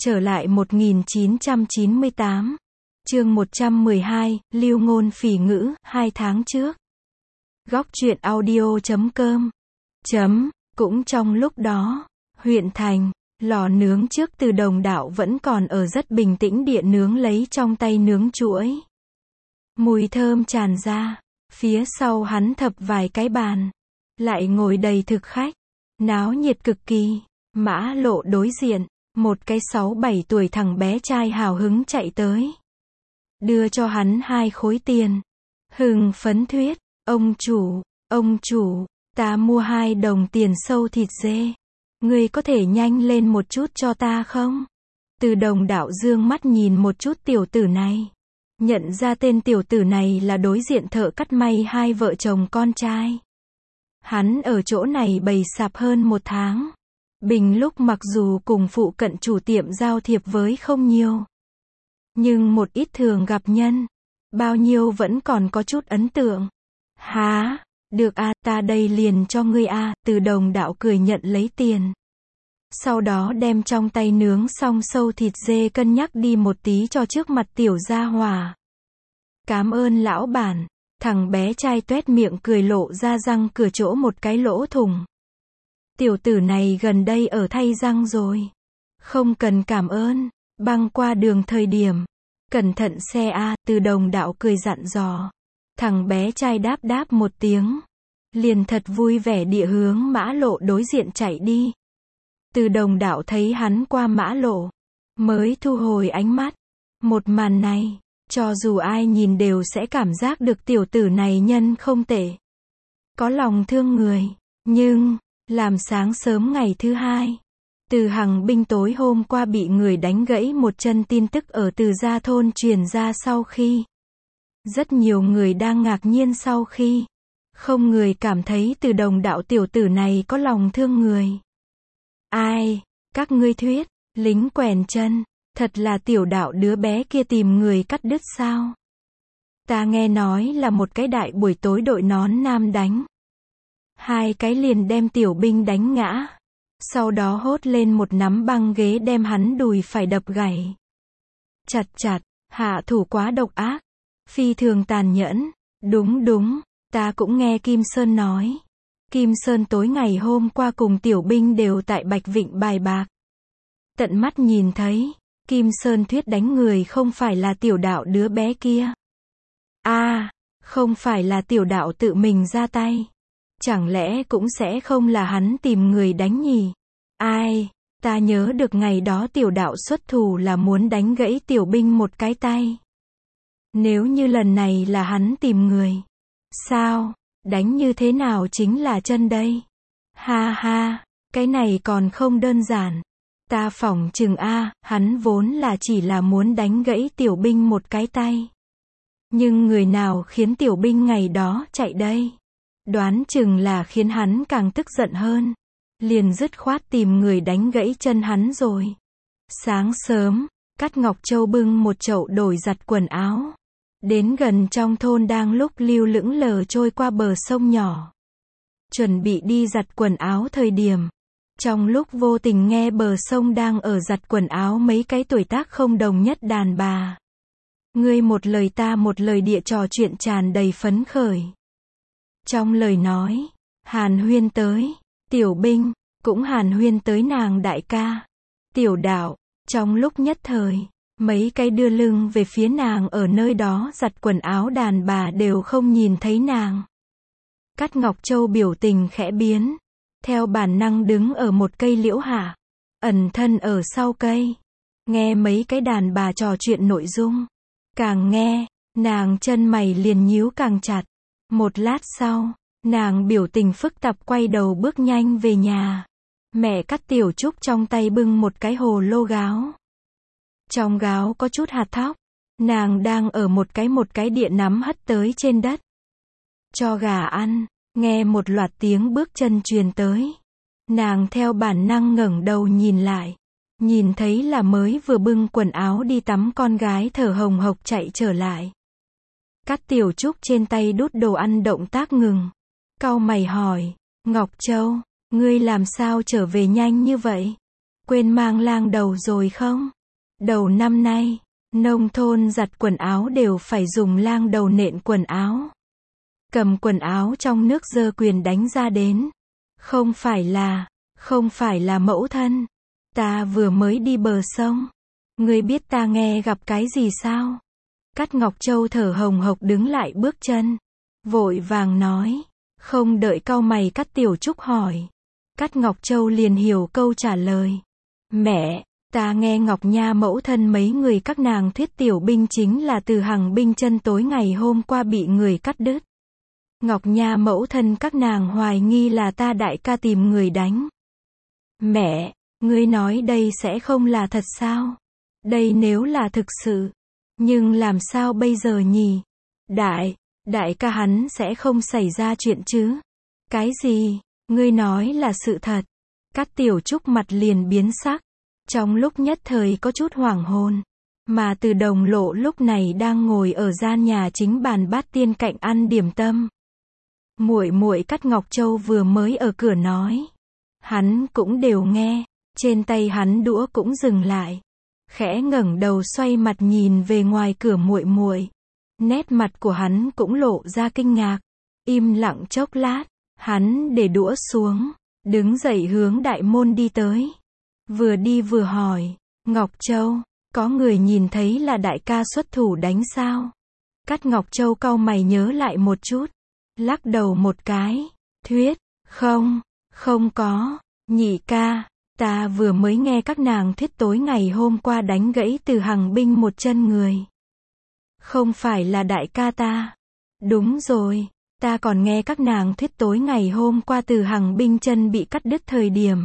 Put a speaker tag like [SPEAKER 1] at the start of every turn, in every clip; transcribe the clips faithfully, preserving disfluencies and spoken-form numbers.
[SPEAKER 1] Trở lại một nghìn chín trăm chín mươi tám. Chương một trăm mười hai, Lưu ngôn phỉ ngữ, hai tháng trước. Góc truyện audio chấm com. Chấm, cũng trong lúc đó, huyện thành, lò nướng trước Từ Đồng Đạo vẫn còn ở rất bình tĩnh địa nướng lấy trong tay nướng chuỗi. Mùi thơm tràn ra, phía sau hắn thập vài cái bàn, lại ngồi đầy thực khách, náo nhiệt cực kỳ. Mã Lộ đối diện, một cái sáu bảy tuổi thằng bé trai hào hứng chạy tới, đưa cho hắn hai khối tiền, hưng phấn thuyết, ông chủ, ông chủ, ta mua hai đồng tiền sâu thịt dê, ngươi có thể nhanh lên một chút cho ta không? Từ Đồng Đạo dương mắt nhìn một chút tiểu tử này, nhận ra tên tiểu tử này là đối diện thợ cắt may hai vợ chồng con trai. Hắn ở chỗ này bày sạp hơn một tháng. Bình lúc mặc dù cùng phụ cận chủ tiệm giao thiệp với không nhiều, nhưng một ít thường gặp nhân, bao nhiêu vẫn còn có chút ấn tượng. Há, được a, ta đây liền cho ngươi a. Từ Đồng Đạo cười nhận lấy tiền. Sau đó đem trong tay nướng xong sâu thịt dê cân nhắc đi một tí cho trước mặt tiểu gia hỏa. Cám ơn lão bản. Thằng bé trai tuét miệng cười lộ ra răng cửa chỗ một cái lỗ thủng. Tiểu tử này gần đây ở thay răng rồi. Không cần cảm ơn. Băng qua đường thời điểm, cẩn thận xe a. Từ Đồng Đạo cười dặn dò. Thằng bé trai đáp đáp một tiếng, liền thật vui vẻ địa hướng Mã Lộ đối diện chạy đi. Từ Đồng Đạo thấy hắn qua Mã Lộ, mới thu hồi ánh mắt. Một màn này, cho dù ai nhìn đều sẽ cảm giác được tiểu tử này nhân không tệ, có lòng thương người. Nhưng làm sáng sớm ngày thứ hai, Từ Hằng Binh tối hôm qua bị người đánh gãy một chân tin tức ở Từ Gia thôn truyền ra sau khi, rất nhiều người đang ngạc nhiên sau khi, không người cảm thấy Từ Đồng Đạo tiểu tử này có lòng thương người. Ai, các ngươi thuyết, lính quèn chân, thật là tiểu đạo đứa bé kia tìm người cắt đứt sao? Ta nghe nói là một cái đại buổi tối đội nón nam đánh. Hai cái liền đem tiểu binh đánh ngã. Sau đó hốt lên một nắm băng ghế đem hắn đùi phải đập gãy. Chặt chặt, hạ thủ quá độc ác. Phi thường tàn nhẫn. Đúng đúng, ta cũng nghe Kim Sơn nói. Kim Sơn tối ngày hôm qua cùng tiểu binh đều tại Bạch Vịnh bài bạc. Tận mắt nhìn thấy, Kim Sơn thuyết đánh người không phải là tiểu đạo đứa bé kia. A, à, không phải là tiểu đạo tự mình ra tay. Chẳng lẽ cũng sẽ không là hắn tìm người đánh nhỉ? Ai, ta nhớ được ngày đó tiểu đạo xuất thủ là muốn đánh gãy tiểu binh một cái tay. Nếu như lần này là hắn tìm người, sao, đánh như thế nào chính là chân đây? Ha ha, cái này còn không đơn giản. Ta phỏng chừng a, hắn vốn là chỉ là muốn đánh gãy tiểu binh một cái tay. Nhưng người nào khiến tiểu binh ngày đó chạy đây? Đoán chừng là khiến hắn càng tức giận hơn, liền dứt khoát tìm người đánh gãy chân hắn rồi. Sáng sớm, Cát Ngọc Châu bưng một chậu đổi giặt quần áo, đến gần trong thôn đang lúc lưu lững lờ trôi qua bờ sông nhỏ, chuẩn bị đi giặt quần áo thời điểm, trong lúc vô tình nghe bờ sông đang ở giặt quần áo mấy cái tuổi tác không đồng nhất đàn bà. Ngươi một lời ta một lời địa trò chuyện tràn đầy phấn khởi. Trong lời nói, hàn huyên tới, tiểu binh, cũng hàn huyên tới nàng đại ca, tiểu đạo. Trong lúc nhất thời, mấy cái đưa lưng về phía nàng ở nơi đó giặt quần áo đàn bà đều không nhìn thấy nàng. Cát Ngọc Châu biểu tình khẽ biến, theo bản năng đứng ở một cây liễu hạ, ẩn thân ở sau cây, nghe mấy cái đàn bà trò chuyện nội dung. Càng nghe, nàng chân mày liền nhíu càng chặt. Một lát sau, nàng biểu tình phức tạp quay đầu bước nhanh về nhà. Mẹ Cát Tiểu Trúc trong tay bưng một cái hồ lô gáo. Trong gáo có chút hạt thóc. Nàng đang ở một cái một cái địa nắm hất tới trên đất. Cho gà ăn, nghe một loạt tiếng bước chân truyền tới. Nàng theo bản năng ngẩng đầu nhìn lại. Nhìn thấy là mới vừa bưng quần áo đi tắm con gái thở hồng hộc chạy trở lại. Cát Tiểu Trúc trên tay đút đồ ăn động tác ngừng. Cau mày hỏi, Ngọc Châu, ngươi làm sao trở về nhanh như vậy? Quên mang lang đầu rồi không? Đầu năm nay, nông thôn giặt quần áo đều phải dùng lang đầu nện quần áo. Cầm quần áo trong nước giơ quyền đánh ra đến. Không phải là, không phải là mẫu thân. Ta vừa mới đi bờ sông. Ngươi biết ta nghe gặp cái gì sao? Cát Ngọc Châu thở hồng hộc đứng lại bước chân. Vội vàng nói. Không đợi cau mày Cát Tiểu Trúc hỏi. Cát Ngọc Châu liền hiểu câu trả lời. Mẹ, ta nghe Ngọc Nha mẫu thân mấy người các nàng thuyết tiểu binh chính là từ Hằng binh chân tối ngày hôm qua bị người cắt đứt. Ngọc Nha mẫu thân các nàng hoài nghi là ta đại ca tìm người đánh. Mẹ, ngươi nói đây sẽ không là thật sao? Đây nếu là thực sự. Nhưng làm sao bây giờ nhỉ? Đại, đại ca hắn sẽ không xảy ra chuyện chứ? Cái gì? Ngươi nói là sự thật. Cát Tiểu Trúc mặt liền biến sắc. Trong lúc nhất thời có chút hoảng hồn. Mà Từ Đồng Lộ lúc này đang ngồi ở gian nhà chính bàn bát tiên cạnh ăn điểm tâm. Muội muội Cát Ngọc Châu vừa mới ở cửa nói. Hắn cũng đều nghe. Trên tay hắn đũa cũng dừng lại. Khẽ ngẩng đầu xoay mặt nhìn về ngoài cửa muội muội. Nét mặt của hắn cũng lộ ra kinh ngạc. Im lặng chốc lát. Hắn để đũa xuống. Đứng dậy hướng đại môn đi tới. Vừa đi vừa hỏi. Ngọc Châu, có người nhìn thấy là đại ca xuất thủ đánh sao? Cát Ngọc Châu cau mày nhớ lại một chút. Lắc đầu một cái. Thuyết, không, không có. Nhị ca, ta vừa mới nghe các nàng thuyết tối ngày hôm qua đánh gãy Từ Hằng binh một chân người. Không phải là đại ca ta. Đúng rồi, ta còn nghe các nàng thuyết tối ngày hôm qua Từ Hằng binh chân bị cắt đứt thời điểm.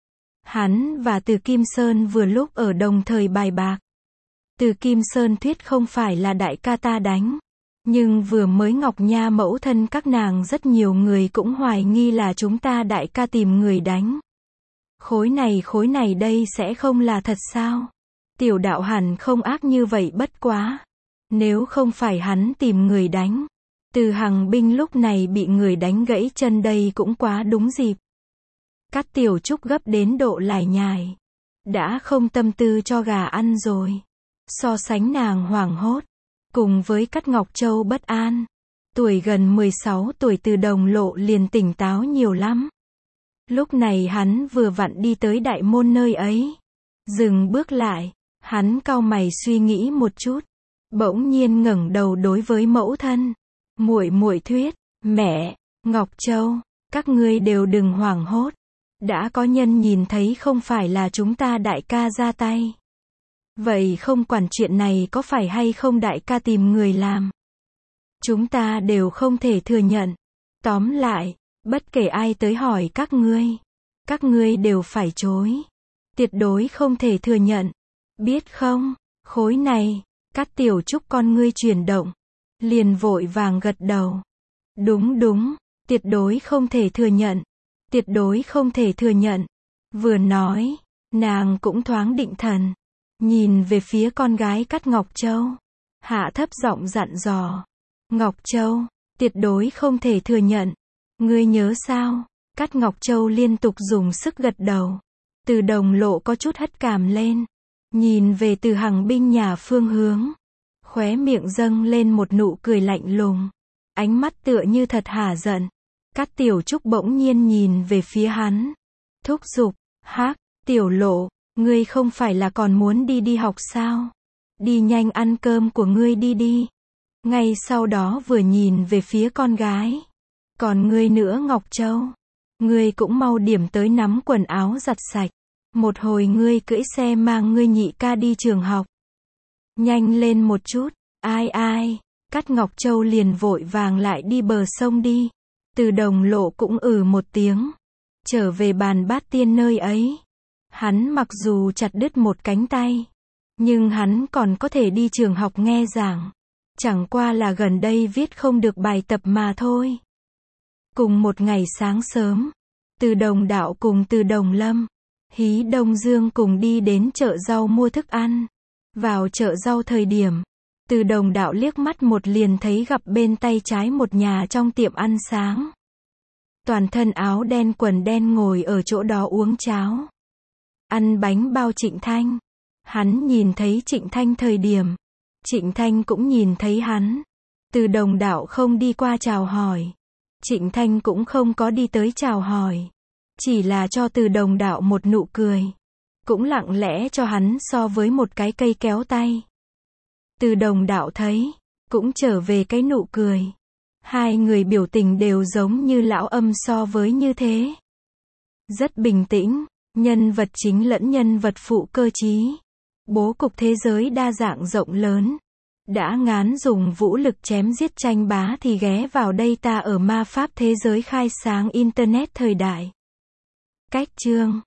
[SPEAKER 1] Hắn và Từ Kim Sơn vừa lúc ở đồng thời bài bạc. Từ Kim Sơn thuyết không phải là đại ca ta đánh. Nhưng vừa mới Ngọc Nha mẫu thân các nàng rất nhiều người cũng hoài nghi là chúng ta đại ca tìm người đánh. Khối này khối này đây sẽ không là thật sao? Tiểu đạo hẳn không ác như vậy bất quá. Nếu không phải hắn tìm người đánh. Từ Hằng binh lúc này bị người đánh gãy chân đây cũng quá đúng dịp. Cát Tiểu Trúc gấp đến độ lải nhải. Đã không tâm tư cho gà ăn rồi. So sánh nàng hoảng hốt. Cùng với Cát Ngọc Châu bất an. Tuổi gần mười sáu tuổi Từ Đồng Lộ liền tỉnh táo nhiều lắm. Lúc này hắn vừa vặn đi tới đại môn nơi ấy. Dừng bước lại. Hắn cau mày suy nghĩ một chút. Bỗng nhiên ngẩng đầu đối với mẫu thân. Muội muội thuyết. Mẹ, Ngọc Châu, các ngươi đều đừng hoảng hốt. Đã có nhân nhìn thấy không phải là chúng ta đại ca ra tay. Vậy không quản chuyện này có phải hay không đại ca tìm người làm. Chúng ta đều không thể thừa nhận. Tóm lại, bất kể ai tới hỏi các ngươi. Các ngươi đều phải chối. Tuyệt đối không thể thừa nhận. Biết không, khối này, Cát Tiểu Trúc con ngươi chuyển động. Liền vội vàng gật đầu. Đúng đúng, tuyệt đối không thể thừa nhận. Tuyệt đối không thể thừa nhận. Vừa nói, nàng cũng thoáng định thần. Nhìn về phía con gái Cát Ngọc Châu. Hạ thấp giọng dặn dò. Ngọc Châu, tuyệt đối không thể thừa nhận. Ngươi nhớ sao? Cát Ngọc Châu liên tục dùng sức gật đầu. Từ Đồng Lộ có chút hất cảm lên. Nhìn về Từ Hằng binh nhà phương hướng. Khóe miệng dâng lên một nụ cười lạnh lùng. Ánh mắt tựa như thật hả giận. Cát Tiểu Trúc bỗng nhiên nhìn về phía hắn. Thúc giục, hắc, Tiểu Lộ, ngươi không phải là còn muốn đi đi học sao? Đi nhanh ăn cơm của ngươi đi đi. Ngay sau đó vừa nhìn về phía con gái. Còn ngươi nữa Ngọc Châu. Ngươi cũng mau điểm tới nắm quần áo giặt sạch. Một hồi ngươi cưỡi xe mang ngươi nhị ca đi trường học. Nhanh lên một chút, ai ai. Cát Ngọc Châu liền vội vàng lại đi bờ sông đi. Từ Đồng Lộ cũng ừ một tiếng. Trở về bàn bát tiên nơi ấy. Hắn mặc dù chặt đứt một cánh tay. Nhưng hắn còn có thể đi trường học nghe giảng. Chẳng qua là gần đây viết không được bài tập mà thôi. Cùng một ngày sáng sớm. Từ Đồng Đạo cùng Từ Đồng Lâm. Hí Đông Dương cùng đi đến chợ rau mua thức ăn. Vào chợ rau thời điểm. Từ Đồng Đạo liếc mắt một liền thấy gặp bên tay trái một nhà trong tiệm ăn sáng. Toàn thân áo đen quần đen ngồi ở chỗ đó uống cháo. ăn bánh bao Trịnh Thanh. Hắn nhìn thấy Trịnh Thanh thời điểm. Trịnh Thanh cũng nhìn thấy hắn. Từ Đồng Đạo không đi qua chào hỏi. Trịnh Thanh cũng không có đi tới chào hỏi. Chỉ là cho Từ Đồng Đạo một nụ cười. Cũng lặng lẽ cho hắn so với một cái cây kéo tay. Từ Đồng Đạo thấy. Cũng trở về cái nụ cười. Hai người biểu tình đều giống như lão âm so với như thế. Rất bình tĩnh. Nhân vật chính lẫn nhân vật phụ cơ trí. Bố cục thế giới đa dạng rộng lớn. Đã ngán dùng vũ lực chém giết tranh bá thì ghé vào đây ta ở ma pháp thế giới khai sáng Internet thời đại. Cách chương